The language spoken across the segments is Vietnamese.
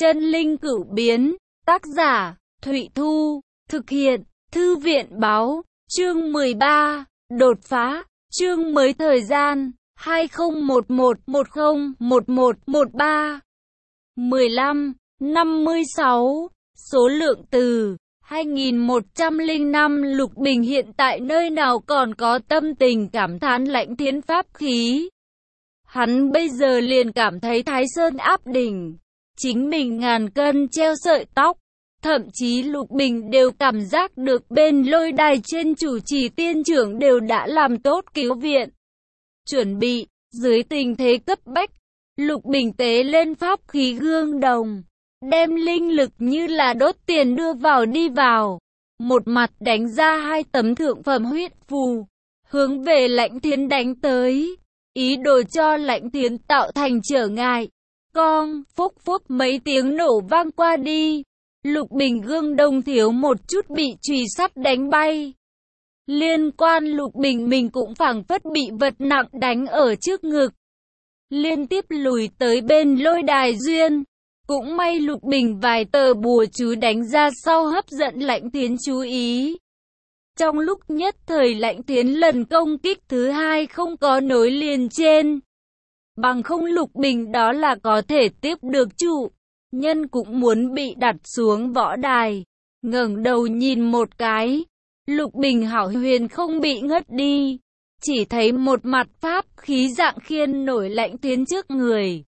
Chân linh cửu biến, tác giả, Thụy Thu, thực hiện, Thư viện báo, chương 13, đột phá, chương mới thời gian, 2011-10-11-13, 15, 56, số lượng từ, 2105 Lục Bình hiện tại nơi nào còn có tâm tình cảm thán Lãnh Thiến pháp khí. Hắn bây giờ liền cảm thấy Thái Sơn áp đỉnh, chính mình ngàn cân treo sợi tóc. Thậm chí Lục Bình đều cảm giác được bên lôi đài trên chủ trì tiên trưởng đều đã làm tốt cứu viện. Chuẩn bị, dưới tình thế cấp bách, Lục Bình tế lên pháp khí gương đồng, đem linh lực như là đốt tiền đưa vào đi vào. Một mặt đánh ra 2 tấm thượng phẩm huyết phù, hướng về Lãnh Thiến đánh tới, ý đồ cho Lãnh Thiến tạo thành trở ngại. Con, phốc phốc mấy tiếng nổ vang qua đi. Lục Bình gương đồng thiếu một chút bị chùy sắt đánh bay. Liên quan Lục Bình mình cũng phảng phất bị vật nặng đánh ở trước ngực, liên tiếp lùi tới bên lôi đài duyên. Cũng may Lục Bình vài tờ bùa chú đánh ra sau hấp dẫn Lãnh Thiến chú ý. Trong lúc nhất thời Lãnh Thiến lần công kích thứ 2 không có nối liền trên. Bằng không Lục Bình đó là có thể tiếp được trụ. Nhân cũng muốn bị đặt xuống võ đài. Ngẩng đầu nhìn một cái, Lục Bình hảo huyền không bị ngất đi. Chỉ thấy một mặt pháp khí dạng khiên nổi Lãnh Thiến trước người,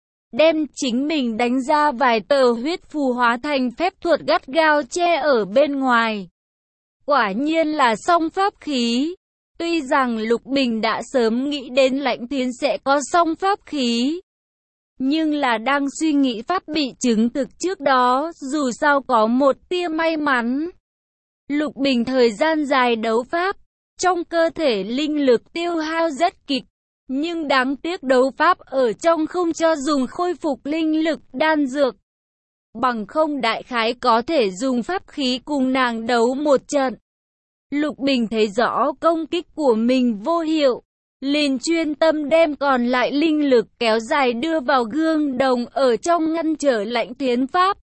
đem chính mình đánh ra vài tờ huyết phù hóa thành phép thuật gắt gao che ở bên ngoài. Quả nhiên là song pháp khí. Tuy rằng Lục Bình đã sớm nghĩ đến Lãnh Thiến sẽ có song pháp khí, nhưng là đang suy nghĩ pháp bị chứng thực trước đó, dù sao có một tia may mắn. Lục Bình thời gian dài đấu pháp, trong cơ thể linh lực tiêu hao rất kịch, nhưng đáng tiếc đấu pháp ở trong không cho dùng khôi phục linh lực đan dược. Bằng không đại khái có thể dùng pháp khí cùng nàng đấu một trận. Lục Bình thấy rõ công kích của mình vô hiệu, liền chuyên tâm đem còn lại linh lực kéo dài đưa vào gương đồng ở trong ngăn trở Lãnh Thiến pháp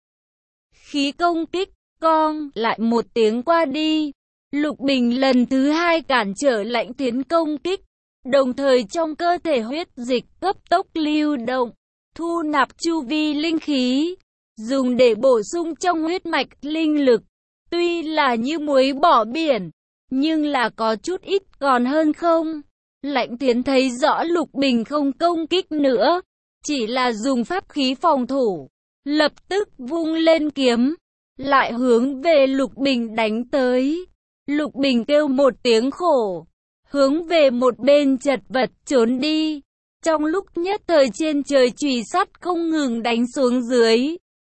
khí công kích. Con, lại một tiếng qua đi, Lục Bình lần thứ 2 cản trở Lãnh Thiến công kích, đồng thời trong cơ thể huyết dịch cấp tốc lưu động, thu nạp chu vi linh khí, dùng để bổ sung trong huyết mạch linh lực. Tuy là như muối bỏ biển, nhưng là có chút ít còn hơn không. Lãnh Thiến thấy rõ Lục Bình không công kích nữa, chỉ là dùng pháp khí phòng thủ, lập tức vung lên kiếm, lại hướng về Lục Bình đánh tới. Lục Bình kêu một tiếng khổ, hướng về một bên chật vật trốn đi. Trong lúc nhất thời trên trời chùy sắt không ngừng đánh xuống dưới.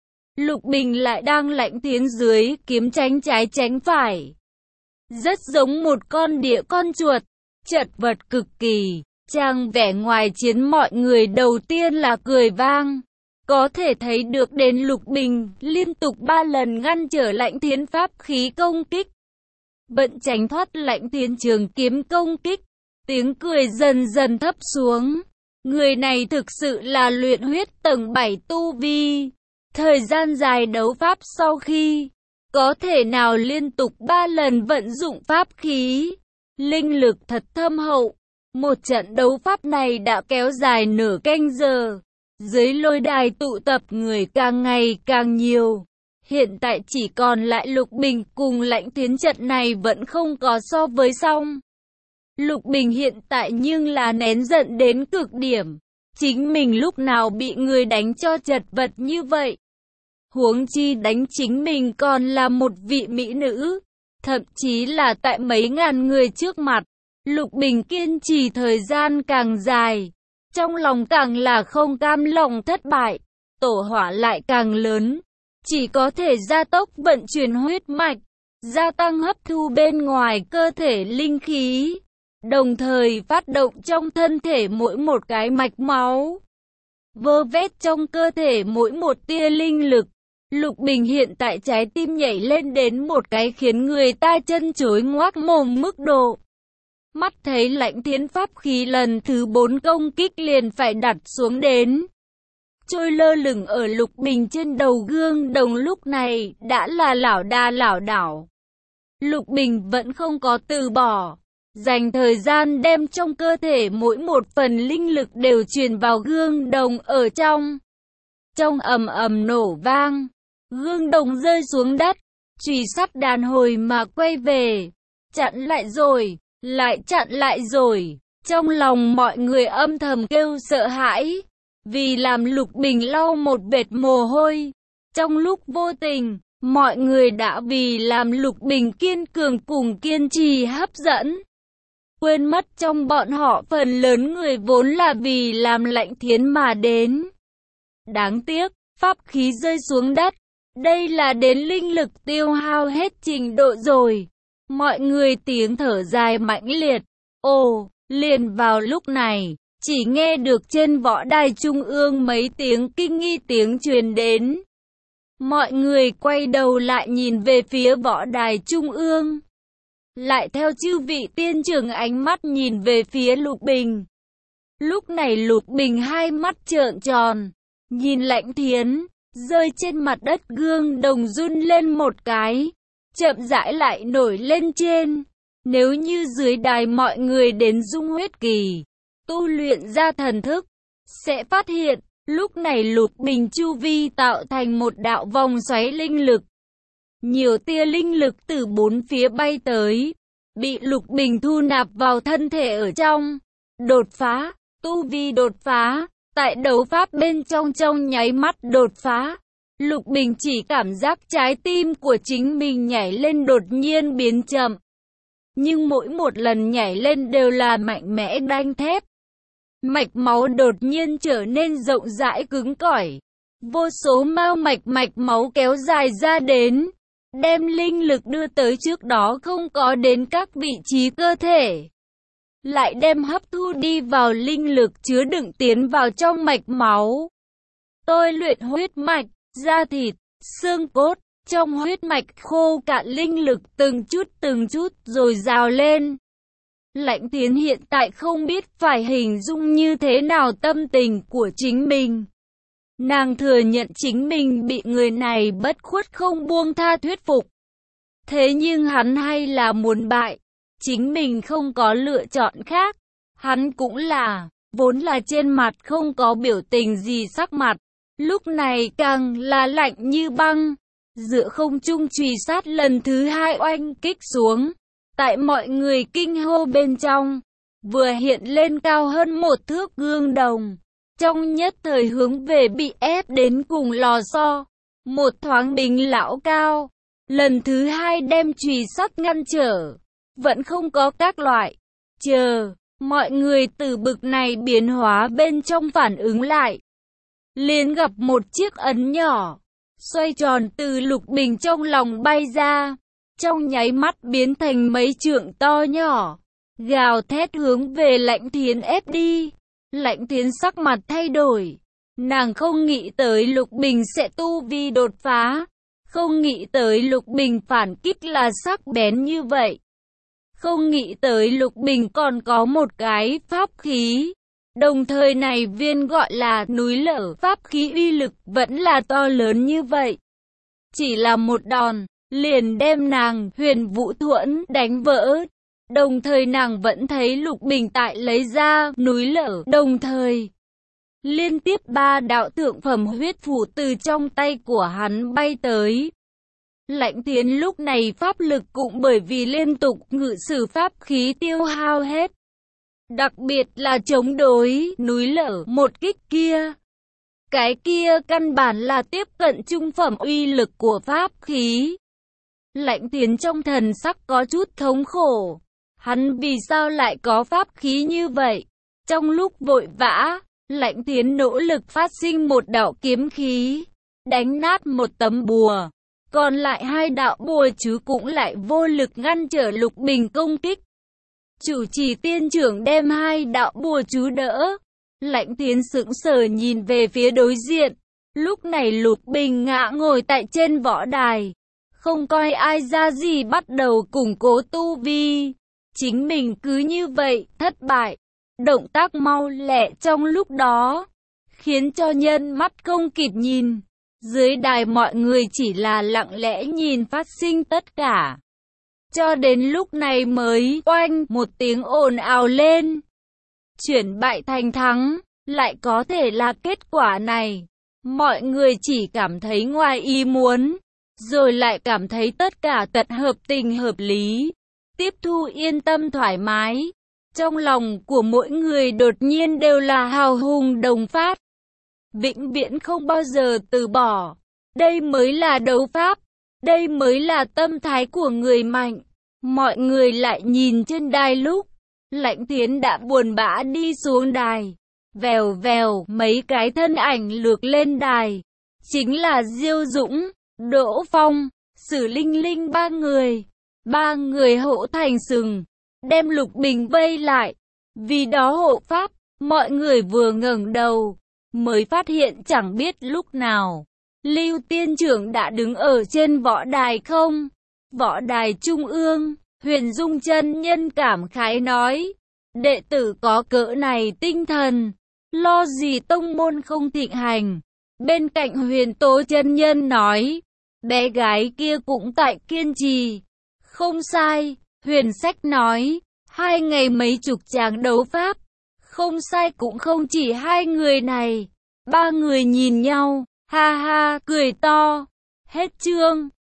Lục Bình lại đang Lãnh Thiến dưới kiếm tránh trái tránh phải, rất giống một con đĩa con chuột, chật vật cực kỳ. Trang vẻ ngoài chiến mọi người đầu tiên là cười vang. Có thể thấy được đến Lục Bình liên tục 3 lần ngăn trở Lãnh Thiến pháp khí công kích, vẫn tránh thoát Lãnh Thiến trường kiếm công kích. Tiếng cười dần dần thấp xuống. Người này thực sự là luyện huyết tầng 7 tu vi. Thời gian dài đấu pháp sau khi, có thể nào liên tục 3 lần vận dụng pháp khí. Linh lực thật thâm hậu. Một trận đấu pháp này đã kéo dài nửa canh giờ. Dưới lôi đài tụ tập người càng ngày càng nhiều. Hiện tại chỉ còn lại Lục Bình cùng Lãnh Thiến, trận này vẫn không có so với xong. Lục Bình hiện tại nhưng là nén giận đến cực điểm. Chính mình lúc nào bị người đánh cho chật vật như vậy. Huống chi đánh chính mình còn là một vị mỹ nữ. Thậm chí là tại mấy ngàn người trước mặt. Lục Bình kiên trì thời gian càng dài, trong lòng càng là không cam lòng thất bại. Tổ hỏa lại càng lớn, chỉ có thể gia tốc vận chuyển huyết mạch, gia tăng hấp thu bên ngoài cơ thể linh khí, đồng thời phát động trong thân thể mỗi một cái mạch máu, vơ vét trong cơ thể mỗi một tia linh lực. Lục Bình hiện tại trái tim nhảy lên đến một cái khiến người ta chân chối ngoác mồm mức độ. Mắt thấy Lãnh Thiến pháp khí lần thứ 4 công kích liền phải đặt xuống đến. trôi lơ lửng ở Lục Bình trên đầu gương đồng lúc này đã là lảo đà lảo đảo. Lục Bình vẫn không có từ bỏ, dành thời gian đem trong cơ thể mỗi một phần linh lực đều truyền vào gương đồng ở trong. Trong ầm ầm nổ vang, gương đồng rơi xuống đất, chùy sắt đàn hồi mà quay về, chặn lại rồi, lại chặn lại rồi. Trong lòng mọi người âm thầm kêu sợ hãi, vì làm Lục Bình lau một vệt mồ hôi. Trong lúc vô tình, mọi người đã vì làm Lục Bình kiên cường cùng kiên trì hấp dẫn. Quên mất trong bọn họ phần lớn người vốn là vì làm Lãnh Thiến mà đến. Đáng tiếc, pháp khí rơi xuống đất. Đây là đến linh lực tiêu hao hết trình độ rồi. Mọi người tiếng thở dài mãnh liệt. Ồ, liền vào lúc này, chỉ nghe được trên võ đài trung ương mấy tiếng kinh nghi tiếng truyền đến. Mọi người quay đầu lại nhìn về phía võ đài trung ương. Lại theo chư vị tiên trưởng ánh mắt nhìn về phía Lục Bình. Lúc này Lục Bình hai mắt trợn tròn, nhìn Lãnh Thiến, rơi trên mặt đất gương đồng run lên một cái, chậm rãi lại nổi lên trên. Nếu như dưới đài mọi người đến dung huyết kỳ, tu luyện ra thần thức, sẽ phát hiện, lúc này Lục Bình chu vi tạo thành một đạo vòng xoáy linh lực. Nhiều tia linh lực từ bốn phía bay tới, bị Lục Bình thu nạp vào thân thể ở trong. Đột phá, tu vi đột phá, tại đấu pháp bên trong nháy mắt đột phá. Lục Bình chỉ cảm giác trái tim của chính mình nhảy lên đột nhiên biến chậm. Nhưng mỗi một lần nhảy lên đều là mạnh mẽ đanh thép. Mạch máu đột nhiên trở nên rộng rãi cứng cỏi. Vô số mao mạch máu kéo dài ra đến, đem linh lực đưa tới trước đó không có đến các vị trí cơ thể. Lại đem hấp thu đi vào linh lực chứa đựng tiến vào trong mạch máu. Tôi luyện huyết mạch, da thịt, xương cốt, trong huyết mạch khô cạn linh lực từng chút rồi dào lên. Lãnh Thiến hiện tại không biết phải hình dung như thế nào tâm tình của chính mình. Nàng thừa nhận chính mình bị người này bất khuất không buông tha thuyết phục. Thế nhưng hắn hay là muốn bại. Chính mình không có lựa chọn khác. Hắn cũng là, vốn là trên mặt không có biểu tình gì sắc mặt. Lúc này càng là lạnh như băng. Giữa không trung chùy sát lần thứ hai oanh kích xuống. Tại mọi người kinh hô bên trong, vừa hiện lên cao hơn một thước gương đồng. Trong nhất thời hướng về bị ép đến cùng lò xo. Một thoáng Bình lão cao. Lần thứ hai đem chùy sắt ngăn trở. Vẫn không có các loại. Chờ, mọi người từ bực này biến hóa bên trong phản ứng lại. Liền gặp một chiếc ấn nhỏ, xoay tròn từ Lục Bình trong lòng bay ra. Trong nháy mắt biến thành mấy trượng to nhỏ. Gào thét hướng về Lãnh Thiến ép đi. Lãnh Thiến sắc mặt thay đổi. Nàng không nghĩ tới Lục Bình sẽ tu vi đột phá. Không nghĩ tới Lục Bình phản kích là sắc bén như vậy. Không nghĩ tới Lục Bình còn có một cái pháp khí. Đồng thời này viên gọi là núi lở pháp khí uy lực vẫn là to lớn như vậy. Chỉ là một đòn, liền đem nàng Huyền Vũ Thuẫn đánh vỡ. Đồng thời nàng vẫn thấy Lục Bình tại lấy ra núi lở. Đồng thời, liên tiếp 3 đạo thượng phẩm huyết phù từ trong tay của hắn bay tới. Lãnh Thiến lúc này pháp lực cũng bởi vì liên tục ngự sử pháp khí tiêu hao hết. Đặc biệt là chống đối núi lở một kích kia. Cái kia căn bản là tiếp cận trung phẩm uy lực của pháp khí. Lãnh Thiến trong thần sắc có chút thống khổ. Hắn vì sao lại có pháp khí như vậy? Trong lúc vội vã, Lãnh Thiến nỗ lực phát sinh một đạo kiếm khí, đánh nát một tấm bùa. Còn lại 2 đạo bùa chứ cũng lại vô lực ngăn trở Lục Bình công kích. Chủ trì tiên trưởng đem 2 đạo bùa chú đỡ. Lãnh Thiến sững sờ nhìn về phía đối diện. Lúc này Lục Bình ngã ngồi tại trên võ đài. Không coi ai ra gì bắt đầu củng cố tu vi. Chính mình cứ như vậy, thất bại. Động tác mau lẹ trong lúc đó, khiến cho nhân mắt không kịp nhìn. Dưới đài mọi người chỉ là lặng lẽ nhìn phát sinh tất cả. Cho đến lúc này mới oanh một tiếng ồn ào lên. Chuyển bại thành thắng, lại có thể là kết quả này. Mọi người chỉ cảm thấy ngoài ý muốn, rồi lại cảm thấy tất cả tận hợp tình hợp lý. Tiếp thu yên tâm thoải mái. Trong lòng của mỗi người đột nhiên đều là hào hùng đồng phát. Vĩnh viễn không bao giờ từ bỏ. Đây mới là đấu pháp. Đây mới là tâm thái của người mạnh. Mọi người lại nhìn trên đài lúc Lãnh Thiến đã buồn bã đi xuống đài. Vèo vèo mấy cái thân ảnh lược lên đài. Chính là Diêu Dũng, Đỗ Phong, Sử Linh Linh ba người. Ba người hộ thành sừng, đem Lục Bình vây lại. Vì đó hộ pháp, mọi người vừa ngẩng đầu, mới phát hiện chẳng biết lúc nào. Lưu Tiên Trưởng đã đứng ở trên võ đài không? Võ đài trung ương, Huyền Dung chân nhân cảm khái nói. Đệ tử có cỡ này tinh thần, lo gì tông môn không thịnh hành. Bên cạnh Huyền Tố chân nhân nói. Bé gái kia cũng tại kiên trì. Không sai, Huyền Sách nói. 2 ngày mấy chục tràng đấu pháp. Không sai cũng không chỉ 2 người này. 3 người nhìn nhau, ha ha, cười to. Hết chương.